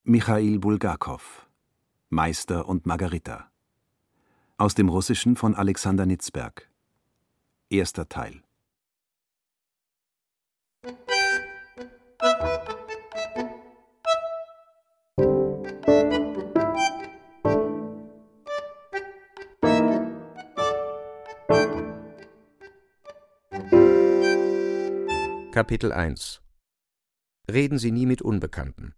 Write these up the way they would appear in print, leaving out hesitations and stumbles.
Michail Bulgakow, Meister und Margarita. Aus dem Russischen von Alexander Nitzberg. Erster Teil. Kapitel 1. Reden Sie nie mit Unbekannten.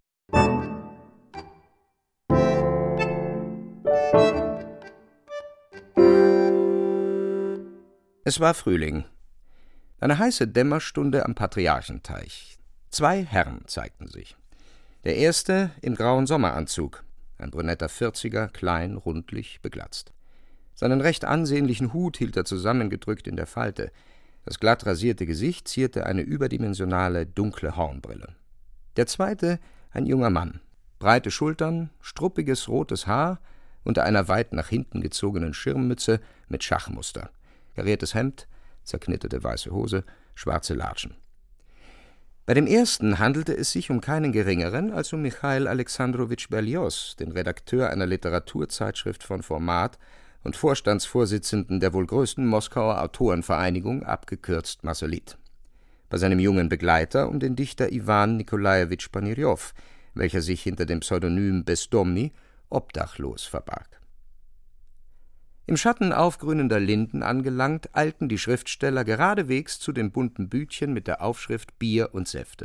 Es war Frühling. Eine heiße Dämmerstunde am Patriarchenteich. 2 Herren zeigten sich. Der erste im grauen Sommeranzug, ein brünetter 40er, klein, rundlich, beglatzt. Seinen recht ansehnlichen Hut hielt er zusammengedrückt in der Falte. Das glatt rasierte Gesicht zierte eine überdimensionale, dunkle Hornbrille. Der zweite, ein junger Mann. Breite Schultern, struppiges rotes Haar, unter einer weit nach hinten gezogenen Schirmmütze mit Schachmuster. Kariertes Hemd, zerknitterte weiße Hose, schwarze Latschen. Bei dem ersten handelte es sich um keinen geringeren als um Michail Alexandrowitsch Berlioz, den Redakteur einer Literaturzeitschrift von Format und Vorstandsvorsitzenden der wohl größten Moskauer Autorenvereinigung, abgekürzt Massolit. Bei seinem jungen Begleiter um den Dichter Iwan Nikolajewitsch Panirjow, welcher sich hinter dem Pseudonym Bezdomny obdachlos verbarg. Im Schatten aufgrünender Linden angelangt, eilten die Schriftsteller geradewegs zu dem bunten Bütchen mit der Aufschrift Bier und Säfte.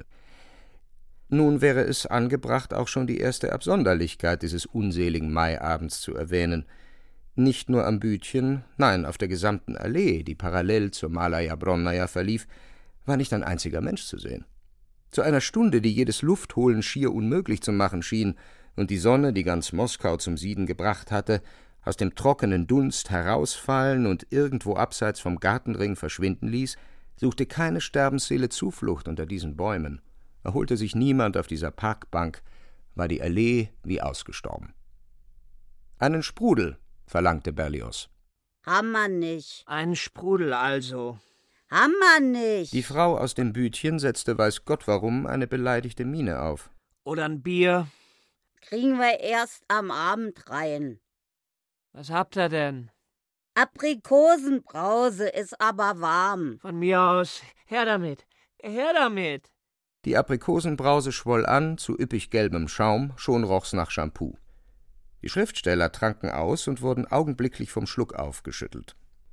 Nun wäre es angebracht, auch schon die erste Absonderlichkeit dieses unseligen Maiabends zu erwähnen. Nicht nur am Bütchen, nein, auf der gesamten Allee, die parallel zur Malaya Bronnaya verlief, war nicht ein einziger Mensch zu sehen. Zu einer Stunde, die jedes Luftholen schier unmöglich zu machen schien und die Sonne, die ganz Moskau zum Sieden gebracht hatte, aus dem trockenen Dunst herausfallen und irgendwo abseits vom Gartenring verschwinden ließ, suchte keine Sterbensseele Zuflucht unter diesen Bäumen. Erholte sich niemand auf dieser Parkbank, war die Allee wie ausgestorben. »Einen Sprudel«, verlangte Berlioz. »Haben wir nicht.« »Einen Sprudel also.« »Haben wir nicht.« Die Frau aus dem Bütchen setzte weiß Gott warum eine beleidigte Miene auf. »Oder ein Bier.« »Kriegen wir erst am Abend rein.« »Was habt ihr denn?« »Aprikosenbrause, ist aber warm.« »Von mir aus. Her damit. Her damit.« Die Aprikosenbrause schwoll an zu üppig gelbem Schaum, schon roch's nach Shampoo. Die Schriftsteller tranken aus und wurden augenblicklich vom Schluck aufgeschüttelt.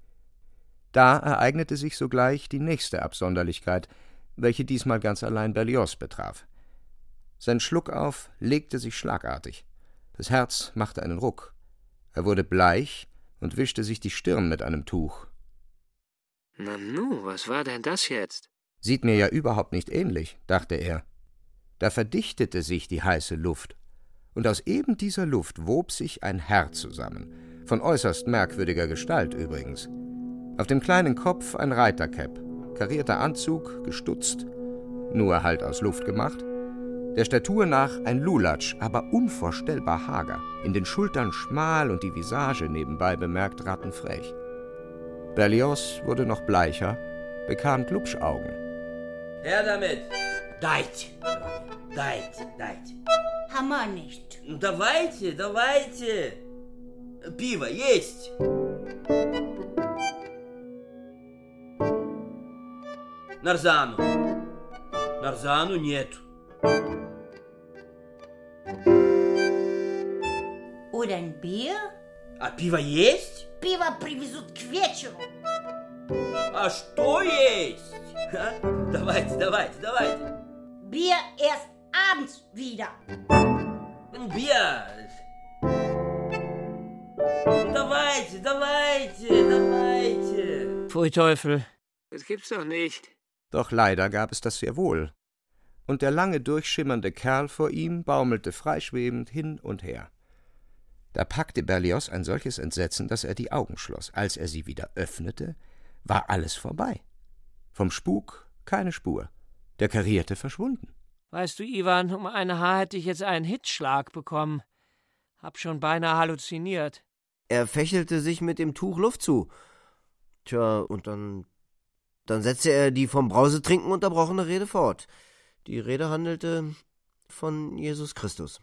Da ereignete sich sogleich die nächste Absonderlichkeit, welche diesmal ganz allein Berlioz betraf. Sein Schluckauf legte sich schlagartig. Das Herz machte einen Ruck. Er wurde bleich und wischte sich die Stirn mit einem Tuch. »Nanu, was war denn das jetzt?« »Sieht mir ja überhaupt nicht ähnlich«, dachte er. Da verdichtete sich die heiße Luft. Und aus eben dieser Luft wob sich ein Herr zusammen, von äußerst merkwürdiger Gestalt übrigens. Auf dem kleinen Kopf ein Reitercap, karierter Anzug, gestutzt, nur halt aus Luft gemacht, der Statur nach ein Lulatsch, aber unvorstellbar hager, in den Schultern schmal und die Visage nebenbei bemerkt rattenfrech. Berlioz wurde noch bleicher, bekam Glubschaugen. »Her damit!« Дайте, дайте. Haben wir nicht. Давайте. Пиво есть!» Нарзану нету. Oder ein Bier? А пиво есть? Пиво привезут к вечеру. А что есть? Давайте. Bier erst abends wieder. Bier. Давайте. Pfui Teufel, das gibt's doch nicht. Doch leider gab es das sehr wohl. Und der lange, durchschimmernde Kerl vor ihm baumelte freischwebend hin und her. Da packte Berlioz ein solches Entsetzen, dass er die Augen schloss. Als er sie wieder öffnete, war alles vorbei. Vom Spuk keine Spur. Der Karierte verschwunden. Weißt du, Iwan, um ein Haar hätte ich jetzt einen Hitzschlag bekommen. Hab schon beinahe halluziniert. Er fächelte sich mit dem Tuch Luft zu. Tja, und dann setzte er die vom Brausetrinken unterbrochene Rede fort. Die Rede handelte von Jesus Christus.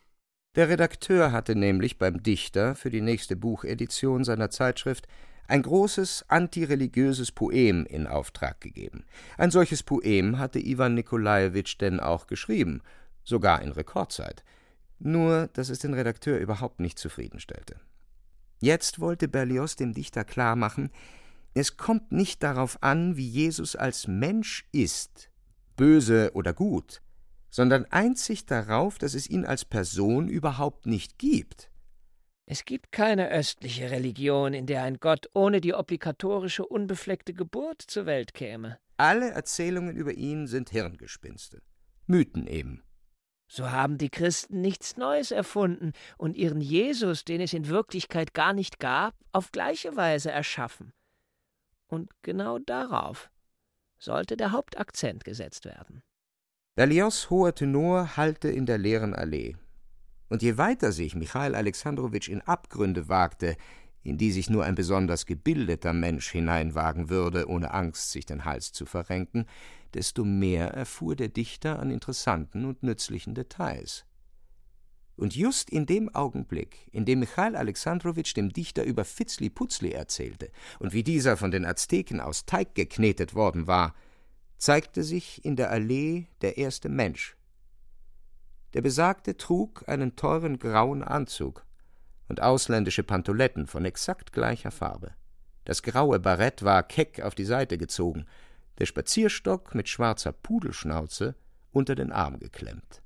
Der Redakteur hatte nämlich beim Dichter für die nächste Buchedition seiner Zeitschrift ein großes antireligiöses Poem in Auftrag gegeben. Ein solches Poem hatte Iwan Nikolajewitsch denn auch geschrieben, sogar in Rekordzeit. Nur, dass es den Redakteur überhaupt nicht zufriedenstellte. Jetzt wollte Berlioz dem Dichter klarmachen, es kommt nicht darauf an, wie Jesus als Mensch ist, böse oder gut, sondern einzig darauf, dass es ihn als Person überhaupt nicht gibt. Es gibt keine östliche Religion, in der ein Gott ohne die obligatorische, unbefleckte Geburt zur Welt käme. Alle Erzählungen über ihn sind Hirngespinste. Mythen eben. So haben die Christen nichts Neues erfunden und ihren Jesus, den es in Wirklichkeit gar nicht gab, auf gleiche Weise erschaffen. Und genau darauf sollte der Hauptakzent gesetzt werden. Berlioz' hoher Tenor hallte in der leeren Allee. Und je weiter sich Michail Alexandrowitsch in Abgründe wagte, in die sich nur ein besonders gebildeter Mensch hineinwagen würde, ohne Angst, sich den Hals zu verrenken, desto mehr erfuhr der Dichter an interessanten und nützlichen Details. Und just in dem Augenblick, in dem Michail Alexandrowitsch dem Dichter über Vitzliputzli erzählte und wie dieser von den Azteken aus Teig geknetet worden war, zeigte sich in der Allee der erste Mensch. Der Besagte trug einen teuren grauen Anzug und ausländische Pantoletten von exakt gleicher Farbe. Das graue Barett war keck auf die Seite gezogen, der Spazierstock mit schwarzer Pudelschnauze unter den Arm geklemmt.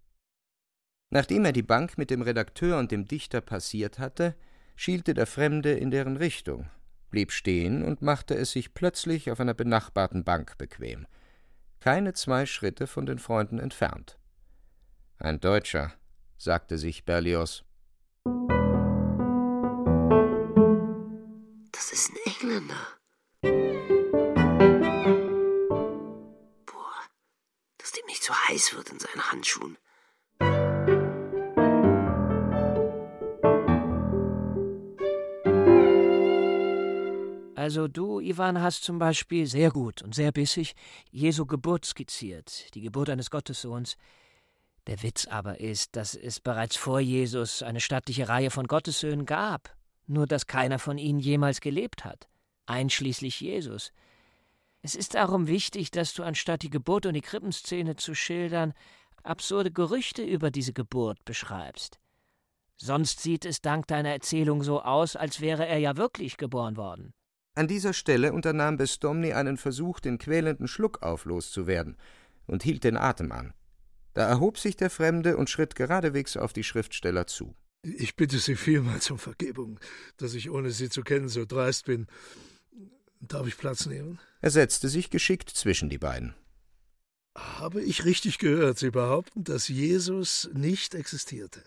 Nachdem er die Bank mit dem Redakteur und dem Dichter passiert hatte, schielte der Fremde in deren Richtung, blieb stehen und machte es sich plötzlich auf einer benachbarten Bank bequem, keine 2 Schritte von den Freunden entfernt. »Ein Deutscher«, sagte sich Berlioz. Das ist ein Engländer. Boah, dass dem nicht so heiß wird in seinen Handschuhen. Also du, Iwan, hast zum Beispiel sehr gut und sehr bissig Jesu Geburt skizziert, die Geburt eines Gottessohns. Der Witz aber ist, dass es bereits vor Jesus eine stattliche Reihe von Gottessöhnen gab, nur dass keiner von ihnen jemals gelebt hat, einschließlich Jesus. Es ist darum wichtig, dass du anstatt die Geburt und die Krippenszene zu schildern, absurde Gerüchte über diese Geburt beschreibst. Sonst sieht es dank deiner Erzählung so aus, als wäre er ja wirklich geboren worden. An dieser Stelle unternahm Bestomny einen Versuch, den quälenden Schluckauf loszuwerden, und hielt den Atem an. Da erhob sich der Fremde und schritt geradewegs auf die Schriftsteller zu. Ich bitte Sie vielmals um Vergebung, dass ich, ohne Sie zu kennen, so dreist bin. Darf ich Platz nehmen? Er setzte sich geschickt zwischen die beiden. Habe ich richtig gehört? Sie behaupten, dass Jesus nicht existierte.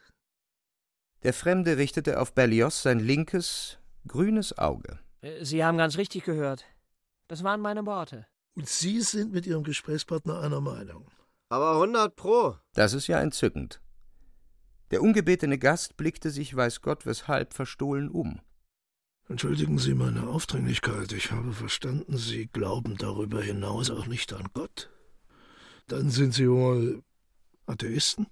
Der Fremde richtete auf Berlioz sein linkes, grünes Auge. Sie haben ganz richtig gehört. Das waren meine Worte. Und Sie sind mit Ihrem Gesprächspartner einer Meinung. Aber 100 Pro. Das ist ja entzückend. Der ungebetene Gast blickte sich weiß Gott weshalb verstohlen um. Entschuldigen Sie meine Aufdringlichkeit. Ich habe verstanden, Sie glauben darüber hinaus auch nicht an Gott. Dann sind Sie wohl Atheisten?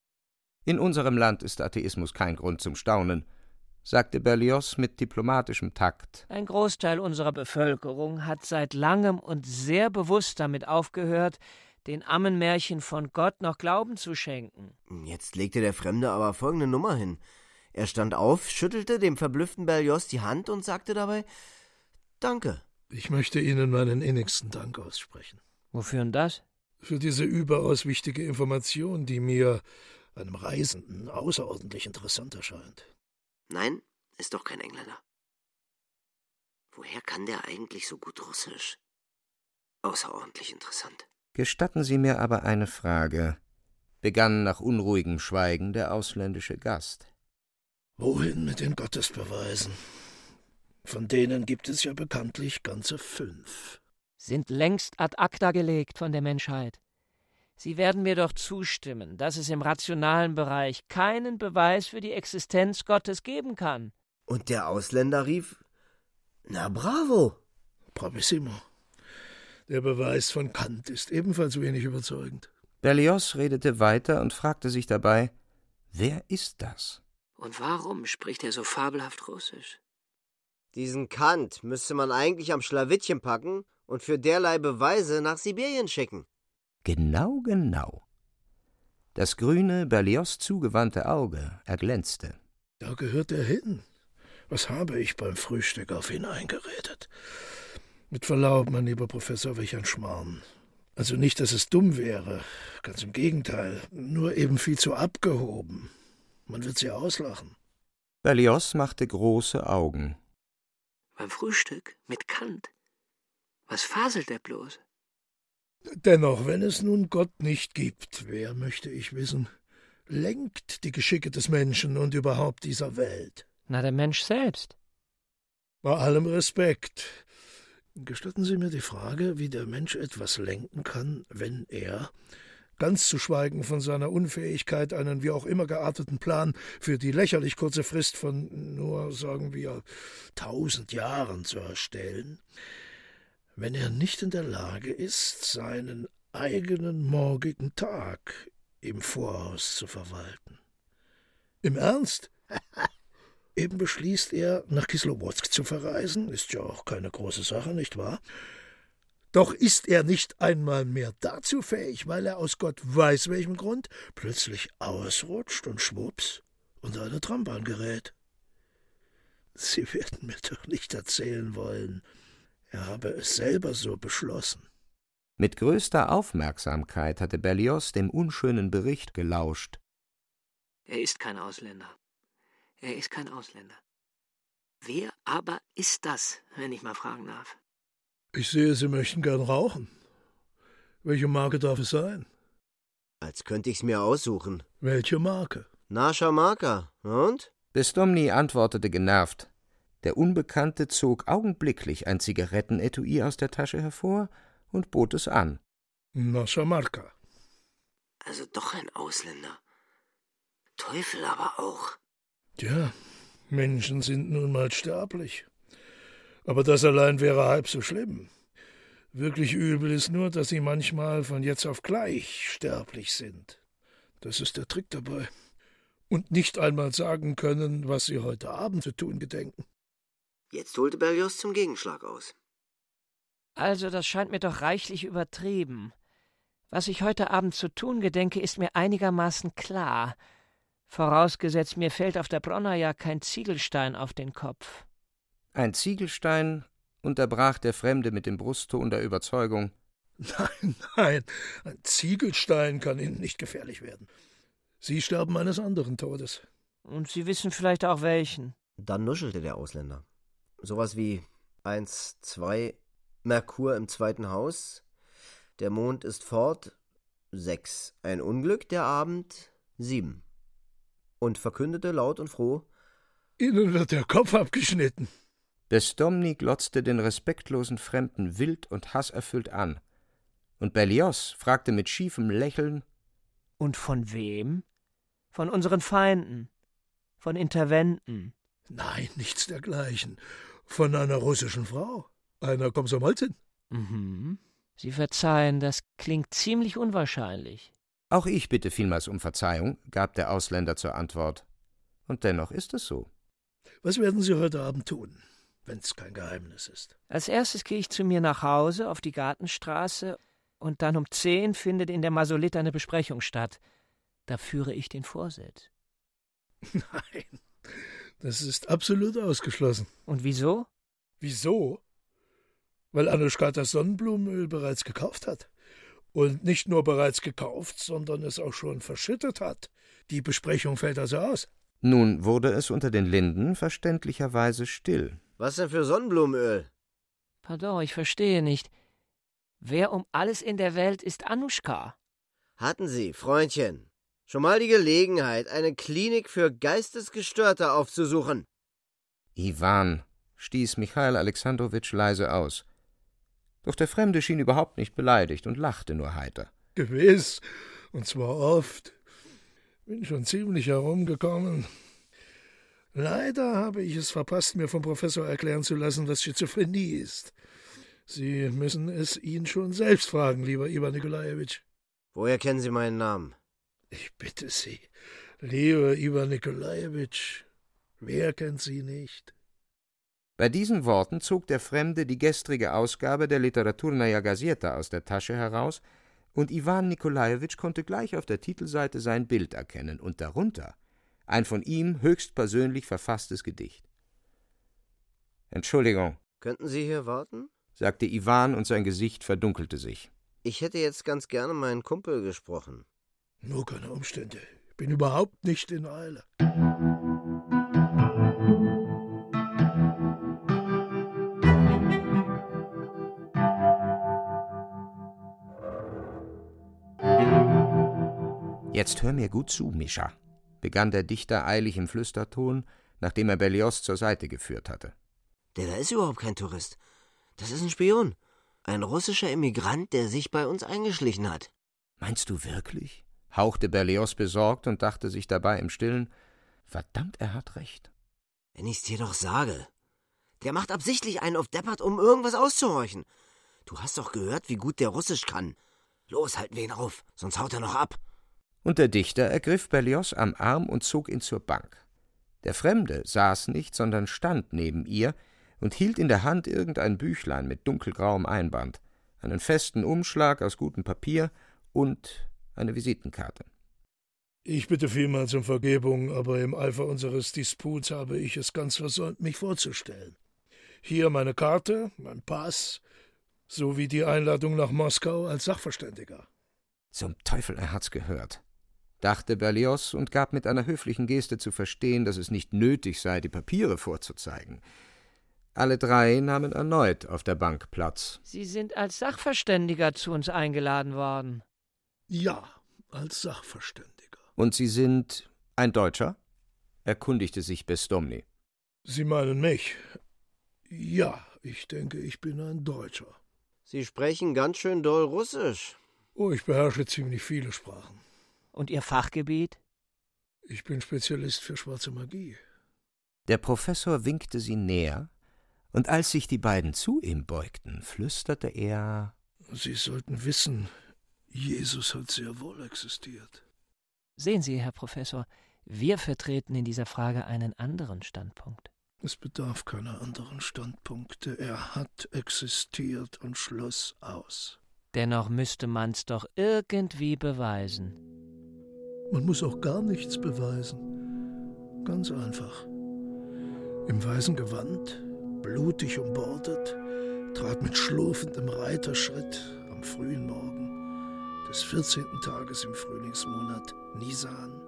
In unserem Land ist Atheismus kein Grund zum Staunen, sagte Berlioz mit diplomatischem Takt. Ein Großteil unserer Bevölkerung hat seit langem und sehr bewusst damit aufgehört, den Ammenmärchen von Gott noch Glauben zu schenken. Jetzt legte der Fremde aber folgende Nummer hin. Er stand auf, schüttelte dem verblüfften Berlioz die Hand und sagte dabei: »Danke.« Ich möchte Ihnen meinen innigsten Dank aussprechen. Wofür denn das? Für diese überaus wichtige Information, die mir, einem Reisenden, außerordentlich interessant erscheint. Nein, ist doch kein Engländer. Woher kann der eigentlich so gut Russisch? Außerordentlich interessant. »Gestatten Sie mir aber eine Frage«, begann nach unruhigem Schweigen der ausländische Gast. Wohin mit den Gottesbeweisen? Von denen gibt es ja bekanntlich ganze 5. Sind längst ad acta gelegt von der Menschheit. Sie werden mir doch zustimmen, dass es im rationalen Bereich keinen Beweis für die Existenz Gottes geben kann. Und der Ausländer rief: »Na bravo!« Bravissimo. Der Beweis von Kant ist ebenfalls wenig überzeugend. Berlioz redete weiter und fragte sich dabei, Wer ist das? Und warum spricht er so fabelhaft Russisch? Diesen Kant müsste man eigentlich am Schlawittchen packen und für derlei Beweise nach Sibirien schicken. Genau, genau. Das grüne, Berlioz zugewandte Auge erglänzte. Da gehört er hin. Was habe ich beim Frühstück auf ihn eingeredet? Mit Verlaub, mein lieber Professor, welch ein Schmarrn. Also nicht, dass es dumm wäre, ganz im Gegenteil, nur eben viel zu abgehoben. Man wird sie auslachen. Berlioz machte große Augen. Beim Frühstück mit Kant? Was faselt er bloß? Dennoch, wenn es nun Gott nicht gibt, wer, möchte ich wissen, lenkt die Geschicke des Menschen und überhaupt dieser Welt? Na, der Mensch selbst. Bei allem Respekt. Gestatten Sie mir die Frage, wie der Mensch etwas lenken kann, wenn er, ganz zu schweigen von seiner Unfähigkeit, einen wie auch immer gearteten Plan für die lächerlich kurze Frist von nur, sagen wir, 1000 Jahren zu erstellen, wenn er nicht in der Lage ist, seinen eigenen morgigen Tag im Voraus zu verwalten. Im Ernst? Eben beschließt er, nach Kislowodsk zu verreisen, ist ja auch keine große Sache, nicht wahr? Doch ist er nicht einmal mehr dazu fähig, weil er aus Gott weiß welchem Grund plötzlich ausrutscht und schwupps unter eine Trambahn gerät. Sie werden mir doch nicht erzählen wollen, er habe es selber so beschlossen. Mit größter Aufmerksamkeit hatte Berlioz dem unschönen Bericht gelauscht. Er ist kein Ausländer. Er ist kein Ausländer. Wer aber ist das, wenn ich mal fragen darf? Ich sehe, Sie möchten gern rauchen. Welche Marke darf es sein? Als könnte ich's mir aussuchen. Welche Marke? Nascha Marka. Und? Desdomny antwortete genervt. Der Unbekannte zog augenblicklich ein Zigarettenetui aus der Tasche hervor und bot es an. Nascha Marka. Also doch ein Ausländer. Teufel aber auch. Tja, Menschen sind nun mal sterblich. Aber das allein wäre halb so schlimm. Wirklich übel ist nur, dass sie manchmal von jetzt auf gleich sterblich sind. Das ist der Trick dabei. Und nicht einmal sagen können, was sie heute Abend zu tun gedenken. Jetzt holte Berlioz zum Gegenschlag aus. Also, das scheint mir doch reichlich übertrieben. Was ich heute Abend zu tun gedenke, ist mir einigermaßen klar. Vorausgesetzt, mir fällt auf der Bronner ja kein Ziegelstein auf den Kopf. Ein Ziegelstein, unterbrach der Fremde mit dem Brustton der Überzeugung. Nein, ein Ziegelstein kann Ihnen nicht gefährlich werden. Sie sterben eines anderen Todes. Und Sie wissen vielleicht auch welchen. Dann nuschelte der Ausländer. Sowas wie 1, 2, Merkur im 2. Haus, der Mond ist fort, 6, ein Unglück, der Abend, 7. Und verkündete laut und froh: Ihnen wird der Kopf abgeschnitten. Desdomny glotzte den respektlosen Fremden wild und hasserfüllt an. Und Berlioz fragte mit schiefem Lächeln: Und von wem? Von unseren Feinden, von Interventen. Nein, nichts dergleichen. Von einer russischen Frau, einer Komsomolzin. Mhm. Sie verzeihen, das klingt ziemlich unwahrscheinlich. Auch ich bitte vielmals um Verzeihung, gab der Ausländer zur Antwort. Und dennoch ist es so. Was werden Sie heute Abend tun, wenn's kein Geheimnis ist? Als erstes gehe ich zu mir nach Hause auf die Gartenstraße und dann um 10 findet in der Masolit eine Besprechung statt. Da führe ich den Vorsitz. Nein, das ist absolut ausgeschlossen. Und wieso? Wieso? Weil Anuschka das Sonnenblumenöl bereits gekauft hat. Und nicht nur bereits gekauft, sondern es auch schon verschüttet hat. Die Besprechung fällt also aus. Nun wurde es unter den Linden verständlicherweise still. Was denn für Sonnenblumenöl? Pardon, ich verstehe nicht. Wer um alles in der Welt ist Anuschka? Hatten Sie, Freundchen, schon mal die Gelegenheit, eine Klinik für Geistesgestörte aufzusuchen? Iwan, stieß Michail Alexandrowitsch leise aus. Doch der Fremde schien überhaupt nicht beleidigt und lachte nur heiter. Gewiss, und zwar oft. Bin schon ziemlich herumgekommen. Leider habe ich es verpasst, mir vom Professor erklären zu lassen, was Schizophrenie ist. Sie müssen es ihn schon selbst fragen, lieber Iwan Nikolajewitsch. Woher kennen Sie meinen Namen? Ich bitte Sie, Lieber Iwan Nikolajewitsch, wer kennt sie nicht? Bei diesen Worten zog der Fremde die gestrige Ausgabe der Literaturnaja Gazeta aus der Tasche heraus, und Iwan Nikolajewitsch konnte gleich auf der Titelseite sein Bild erkennen und darunter ein von ihm höchstpersönlich verfasstes Gedicht. »Entschuldigung«, Könnten Sie hier warten? sagte Iwan, und sein Gesicht verdunkelte sich. Ich hätte jetzt ganz gerne meinen Kumpel gesprochen. Nur keine Umstände. Ich bin überhaupt nicht in Eile. »Jetzt hör mir gut zu, Mischa«, begann der Dichter eilig im Flüsterton, nachdem er Berlioz zur Seite geführt hatte. Der da ist überhaupt kein Tourist. Das ist ein Spion. Ein russischer Emigrant, der sich bei uns eingeschlichen hat. »Meinst du wirklich?« hauchte Berlioz besorgt und dachte sich dabei im Stillen, »verdammt, er hat recht.« Wenn ich's dir doch sage. Der macht absichtlich einen auf deppert, um irgendwas auszuhorchen. Du hast doch gehört, wie gut der Russisch kann. Los, halten wir ihn auf, sonst haut er noch ab. Und der Dichter ergriff Berlioz am Arm und zog ihn zur Bank. Der Fremde saß nicht, sondern stand neben ihr und hielt in der Hand irgendein Büchlein mit dunkelgrauem Einband, einen festen Umschlag aus gutem Papier und eine Visitenkarte. Ich bitte vielmals um Vergebung, aber im Eifer unseres Disputs habe ich es ganz versäumt, mich vorzustellen. Hier meine Karte, mein Pass, sowie die Einladung nach Moskau als Sachverständiger. »Zum Teufel, er hat's gehört«, dachte Berlioz und gab mit einer höflichen Geste zu verstehen, dass es nicht nötig sei, die Papiere vorzuzeigen. Alle drei nahmen erneut auf der Bank Platz. Sie sind als Sachverständiger zu uns eingeladen worden. Ja, als Sachverständiger. »Und Sie sind ein Deutscher?« erkundigte sich Besdomny. Sie meinen mich? Ja, ich denke, ich bin ein Deutscher. Sie sprechen ganz schön doll Russisch. Oh, ich beherrsche ziemlich viele Sprachen. Und Ihr Fachgebiet? Ich bin Spezialist für schwarze Magie. Der Professor winkte sie näher, und als sich die beiden zu ihm beugten, flüsterte er: Sie sollten wissen, Jesus hat sehr wohl existiert. Sehen Sie, Herr Professor, wir vertreten in dieser Frage einen anderen Standpunkt. Es bedarf keiner anderen Standpunkte. Er hat existiert und Schluss aus. Dennoch müsste man's doch irgendwie beweisen. Man muss auch gar nichts beweisen. Ganz einfach. Im weißen Gewand, blutig umbordet, trat mit schlurfendem Reiterschritt am frühen Morgen des 14. Tages im Frühlingsmonat Nisan.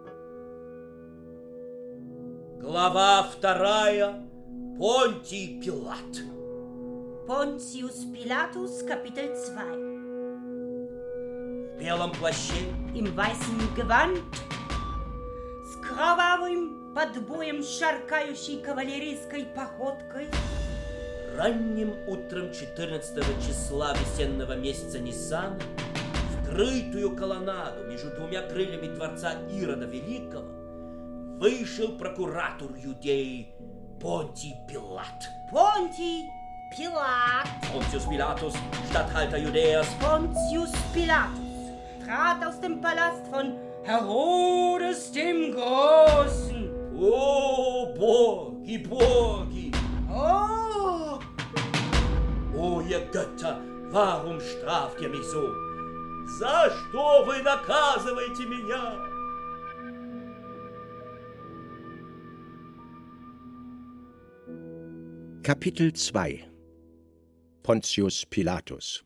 Глава 2. Понтий Пилат. Pontius Pilatus, Kapitel 2. В белом плаще, Im weißen Gewand, с кровавым подбоем шаркающей кавалерийской походкой, ранним утром 14 числа весеннего месяца Ниссана, в крытую колоннаду между двумя крыльями дворца Ирода Великого вышел прокуратор Юдеи Понтий Пилат. Ponti Pilat, Pontius Pilatus, Statthalter Judäas, Pontius Pilatus, trat aus dem Palast von Herodes dem Großen. О, боги, боги! Oh! О, ihr Götter, warum straft ihr mich so? За что вы наказываете меня? Kapitel 2 Pontius Pilatus.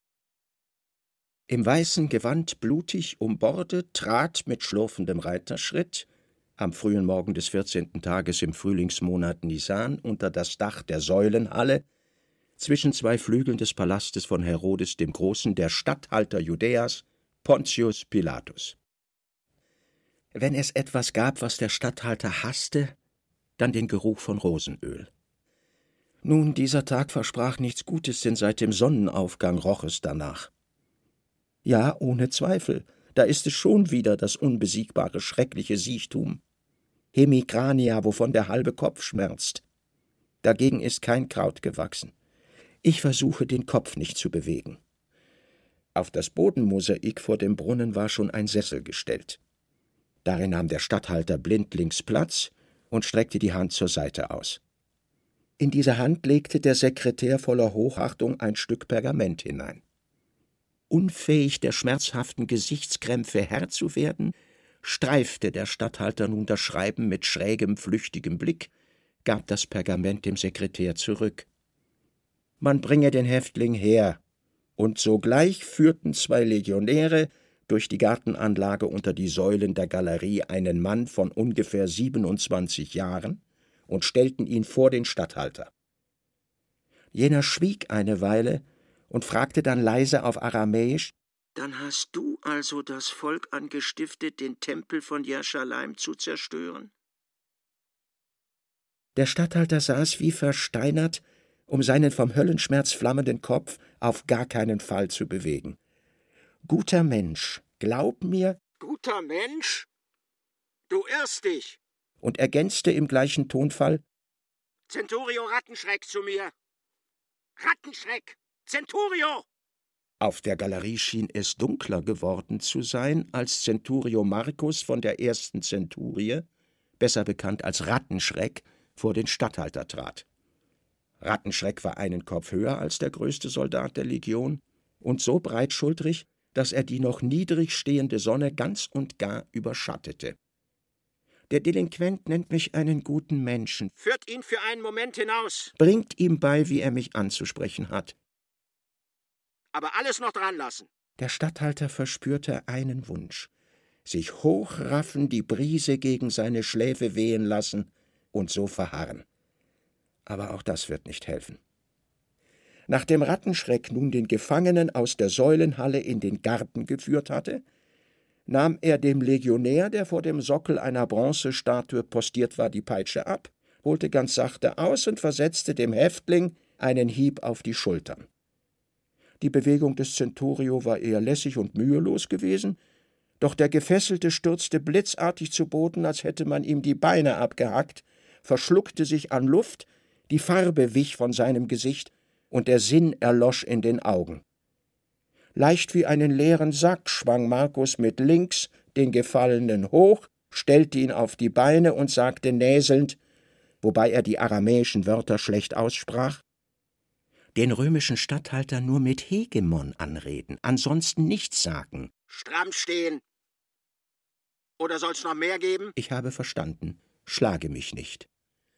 Im weißen Gewand blutig umbordet trat mit schlurfendem Reiterschritt am frühen Morgen des 14. Tages im Frühlingsmonat Nisan unter das Dach der Säulenhalle zwischen zwei Flügeln des Palastes von Herodes dem Großen der Statthalter Judäas, Pontius Pilatus. Wenn es etwas gab, was der Statthalter hasste, dann den Geruch von Rosenöl. Nun, dieser Tag versprach nichts Gutes, denn seit dem Sonnenaufgang roch es danach. Ja, ohne Zweifel, da ist es schon wieder das unbesiegbare, schreckliche Siechtum. Hemicrania, wovon der halbe Kopf schmerzt. Dagegen ist kein Kraut gewachsen. Ich versuche, den Kopf nicht zu bewegen. Auf das Bodenmosaik vor dem Brunnen war schon ein Sessel gestellt. Darin nahm der Statthalter blindlings Platz und streckte die Hand zur Seite aus. In diese Hand legte der Sekretär voller Hochachtung ein Stück Pergament hinein. Unfähig, der schmerzhaften Gesichtskrämpfe Herr zu werden, streifte der Statthalter nun das Schreiben mit schrägem, flüchtigem Blick, gab das Pergament dem Sekretär zurück. Man bringe den Häftling her, und sogleich führten 2 Legionäre durch die Gartenanlage unter die Säulen der Galerie einen Mann von ungefähr 27 Jahren und stellten ihn vor den Statthalter. Jener schwieg eine Weile und fragte dann leise auf Aramäisch: »Dann hast du also das Volk angestiftet, den Tempel von Jerusalem zu zerstören?« Der Statthalter saß wie versteinert, um seinen vom Höllenschmerz flammenden Kopf auf gar keinen Fall zu bewegen. »Guter Mensch, glaub mir...« »Guter Mensch? Du irrst dich!« und ergänzte im gleichen Tonfall: »Centurio Rattenschreck zu mir! Rattenschreck! Centurio!« Auf der Galerie schien es dunkler geworden zu sein, als Centurio Marcus von der 1. Zenturie, besser bekannt als Rattenschreck, vor den Statthalter trat. Rattenschreck war einen Kopf höher als der größte Soldat der Legion und so breitschultrig, dass er die noch niedrig stehende Sonne ganz und gar überschattete. »Der Delinquent nennt mich einen guten Menschen. Führt ihn für einen Moment hinaus. Bringt ihm bei, wie er mich anzusprechen hat. Aber alles noch dran lassen.« Der Statthalter verspürte einen Wunsch: sich hochraffen, die Brise gegen seine Schläfe wehen lassen und so verharren. Aber auch das wird nicht helfen. Nachdem Rattenschreck nun den Gefangenen aus der Säulenhalle in den Garten geführt hatte, nahm er dem Legionär, der vor dem Sockel einer Bronzestatue postiert war, die Peitsche ab, holte ganz sachte aus und versetzte dem Häftling einen Hieb auf die Schultern. Die Bewegung des Centurio war eher lässig und mühelos gewesen, doch der Gefesselte stürzte blitzartig zu Boden, als hätte man ihm die Beine abgehackt, verschluckte sich an Luft, die Farbe wich von seinem Gesicht und der Sinn erlosch in den Augen. Leicht wie einen leeren Sack schwang Markus mit links den Gefallenen hoch, stellte ihn auf die Beine und sagte näselnd, wobei er die aramäischen Wörter schlecht aussprach: »Den römischen Statthalter nur mit Hegemon anreden, ansonsten nichts sagen.« »Stramm stehen! Oder soll's noch mehr geben?« »Ich habe verstanden. Schlage mich nicht.«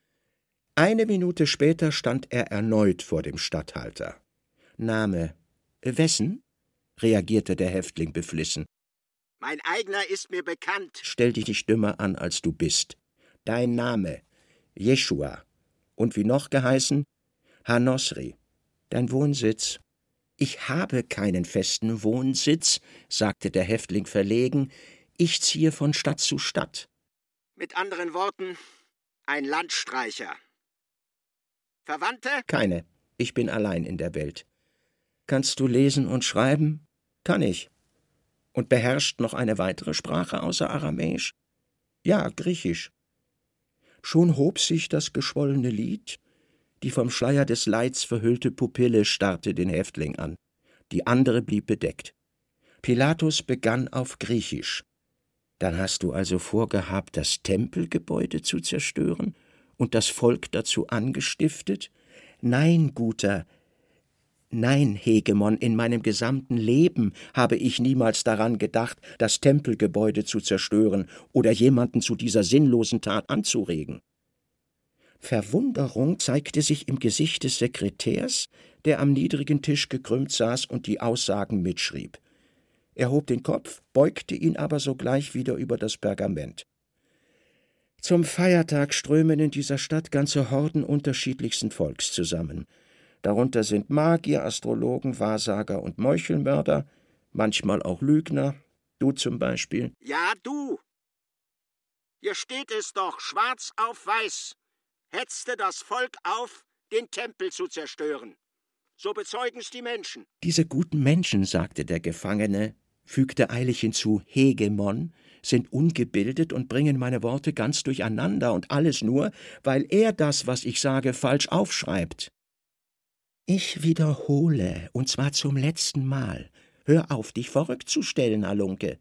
1 Minute später stand er erneut vor dem Statthalter. »Name? Wessen?« reagierte der Häftling beflissen. »Mein eigener ist mir bekannt.« »Stell dich nicht dümmer an, als du bist. Dein Name? Jeschua. Und wie noch geheißen? Hanosri. Dein Wohnsitz?« »Ich habe keinen festen Wohnsitz«, sagte der Häftling verlegen. »Ich ziehe von Stadt zu Stadt.« »Mit anderen Worten, ein Landstreicher. Verwandte?« »Keine. Ich bin allein in der Welt.« »Kannst du lesen und schreiben?« »Kann ich.« »Und beherrscht noch eine weitere Sprache außer Aramäisch?« »Ja, Griechisch.« Schon hob sich das geschwollene Lied. Die vom Schleier des Leids verhüllte Pupille starrte den Häftling an. Die andere blieb bedeckt. Pilatus begann auf Griechisch. »Dann hast du also vorgehabt, das Tempelgebäude zu zerstören und das Volk dazu angestiftet?« »Nein, Guter. Nein, Hegemon, in meinem gesamten Leben habe ich niemals daran gedacht, das Tempelgebäude zu zerstören oder jemanden zu dieser sinnlosen Tat anzuregen.« Verwunderung zeigte sich im Gesicht des Sekretärs, der am niedrigen Tisch gekrümmt saß und die Aussagen mitschrieb. Er hob den Kopf, beugte ihn aber sogleich wieder über das Pergament. Zum Feiertag strömen in dieser Stadt ganze Horden unterschiedlichsten Volks zusammen. Darunter sind Magier, Astrologen, Wahrsager und Meuchelmörder, manchmal auch Lügner, du zum Beispiel. »Ja, du! Hier steht es doch, schwarz auf weiß. Hetzte das Volk auf, den Tempel zu zerstören. So bezeugen's die Menschen.« »Diese guten Menschen«, sagte der Gefangene, fügte eilig hinzu, Hegemon, sind ungebildet und bringen meine Worte ganz durcheinander und alles nur, weil er das, was ich sage, falsch aufschreibt. Ich wiederhole, und zwar zum letzten Mal. Hör auf, dich verrückt zu stellen, Halunke.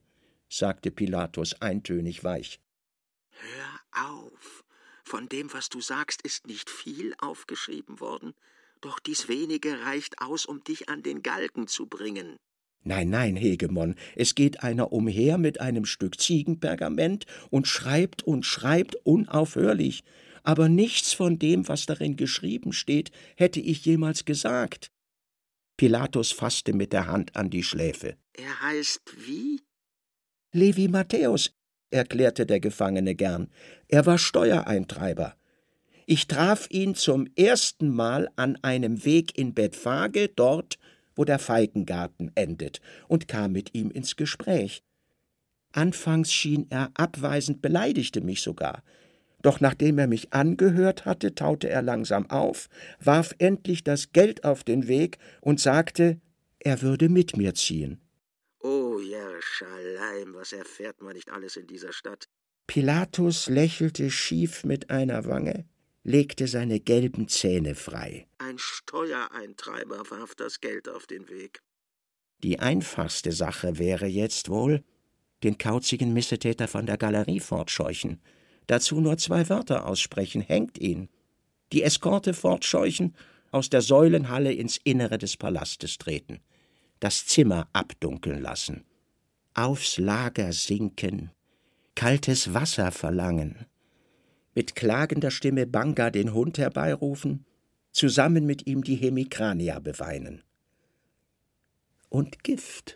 sagte Pilatus eintönig weich. Hör auf. Von dem, was du sagst, ist nicht viel aufgeschrieben worden. Doch dies wenige reicht aus, um dich an den Galgen zu bringen. Nein, nein, Hegemon, es geht einer umher mit einem Stück Ziegenpergament und schreibt unaufhörlich. Aber nichts von dem, was darin geschrieben steht, hätte ich jemals gesagt. Pilatus fasste mit der Hand an die Schläfe. Er heißt wie? Levi Matthäus, erklärte der Gefangene gern. Er war Steuereintreiber. Ich traf ihn zum ersten Mal an einem Weg in Bethphage, dort, wo der Feigengarten endet, und kam mit ihm ins Gespräch. Anfangs schien er abweisend, beleidigte mich sogar. Doch nachdem er mich angehört hatte, taute er langsam auf, warf endlich das Geld auf den Weg und sagte, er würde mit mir ziehen. Oh ja, Schaleim, was erfährt man nicht alles in dieser Stadt? Pilatus lächelte schief mit einer Wange, legte seine gelben Zähne frei. Ein Steuereintreiber warf das Geld auf den Weg. Die einfachste Sache wäre jetzt wohl, den kauzigen Missetäter von der Galerie fortscheuchen. Dazu nur 2 Wörter aussprechen, hängt ihn. Die Eskorte fortscheuchen, aus der Säulenhalle ins Innere des Palastes treten. Das Zimmer abdunkeln lassen. Aufs Lager sinken, kaltes Wasser verlangen. Mit klagender Stimme Banga den Hund herbeirufen, zusammen mit ihm die Hemikrania beweinen. Und Gift.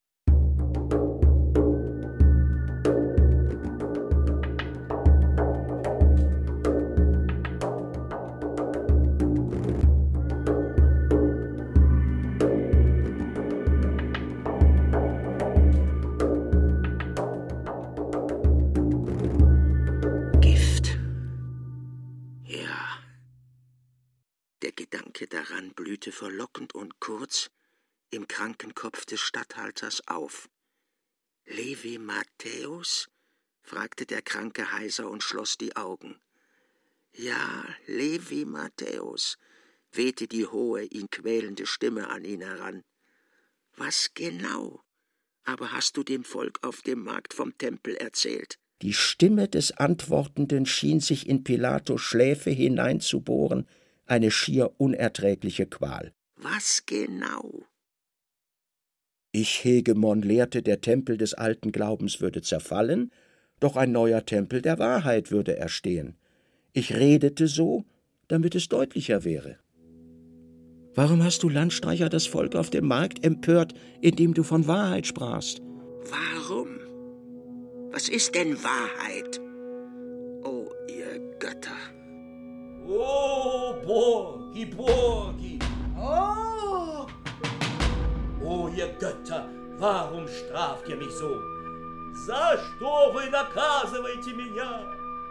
Daran blühte verlockend und kurz im kranken Kopf des Statthalters auf. »Levi Matthäus?« fragte der Kranke heiser und schloss die Augen. »Ja, Levi Matthäus«, wehte die hohe, ihn quälende Stimme an ihn heran. »Was genau? Aber hast du dem Volk auf dem Markt vom Tempel erzählt?« Die Stimme des Antwortenden schien sich in Pilatus' Schläfe hineinzubohren, eine schier unerträgliche Qual. »Was genau?« Ich, Hegemon, lehrte, der Tempel des alten Glaubens würde zerfallen, doch ein neuer Tempel der Wahrheit würde erstehen. Ich redete so, damit es deutlicher wäre. Warum hast du, Landstreicher, das Volk auf dem Markt empört, indem du von Wahrheit sprachst? Warum? Was ist denn Wahrheit? Oh, ihr Götter! Oh, Borgi, Borgi! Oh! Oh, ihr Götter, warum straft ihr mich so? За что вы наказываете меня?